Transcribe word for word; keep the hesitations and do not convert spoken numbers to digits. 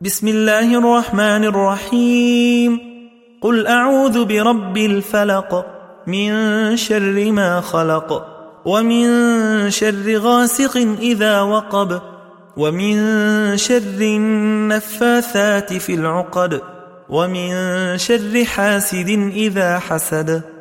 بسم الله الرحمن الرحيم. قل أعوذ برب الفلق من شر ما خلق ومن شر غاسق إذا وقب ومن شر النفاثات في العقد ومن شر حاسد إذا حسد.